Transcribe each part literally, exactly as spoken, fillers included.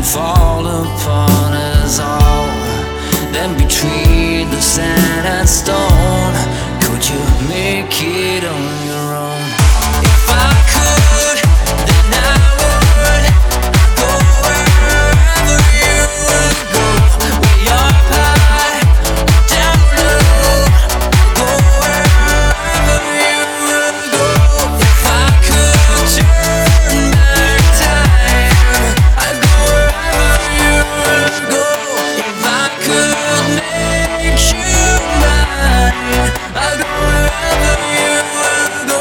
fall upon us all. Then between the sand and stone, could you make it on your own? If I could, then I would go wherever you would go. Way up high, down low, go wherever you would go. If I could turn back time, I'd go wherever you would go. If I could make you mine, I'd go wherever you would go.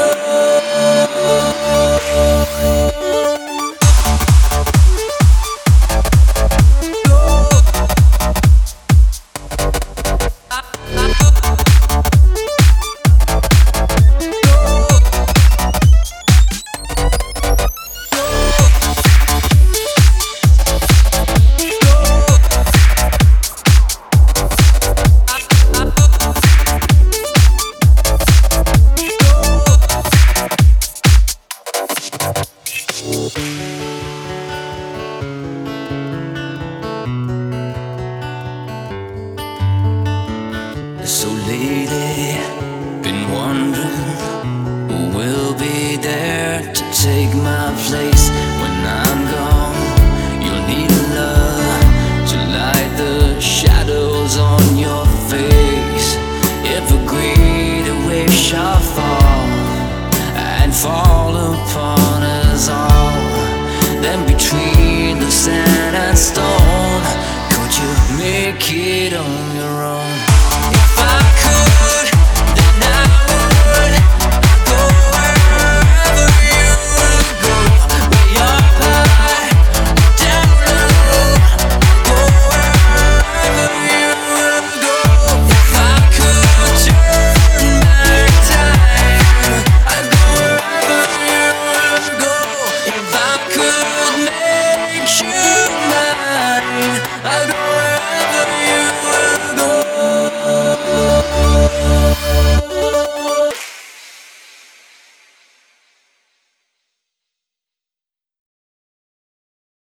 So lately, been wondering who will be there to take my place when I'm gone. You'll need a love to light the shadows on your face. If a greater wave shall fall and fall upon us all, then between the sand and stone, could you make it on your own?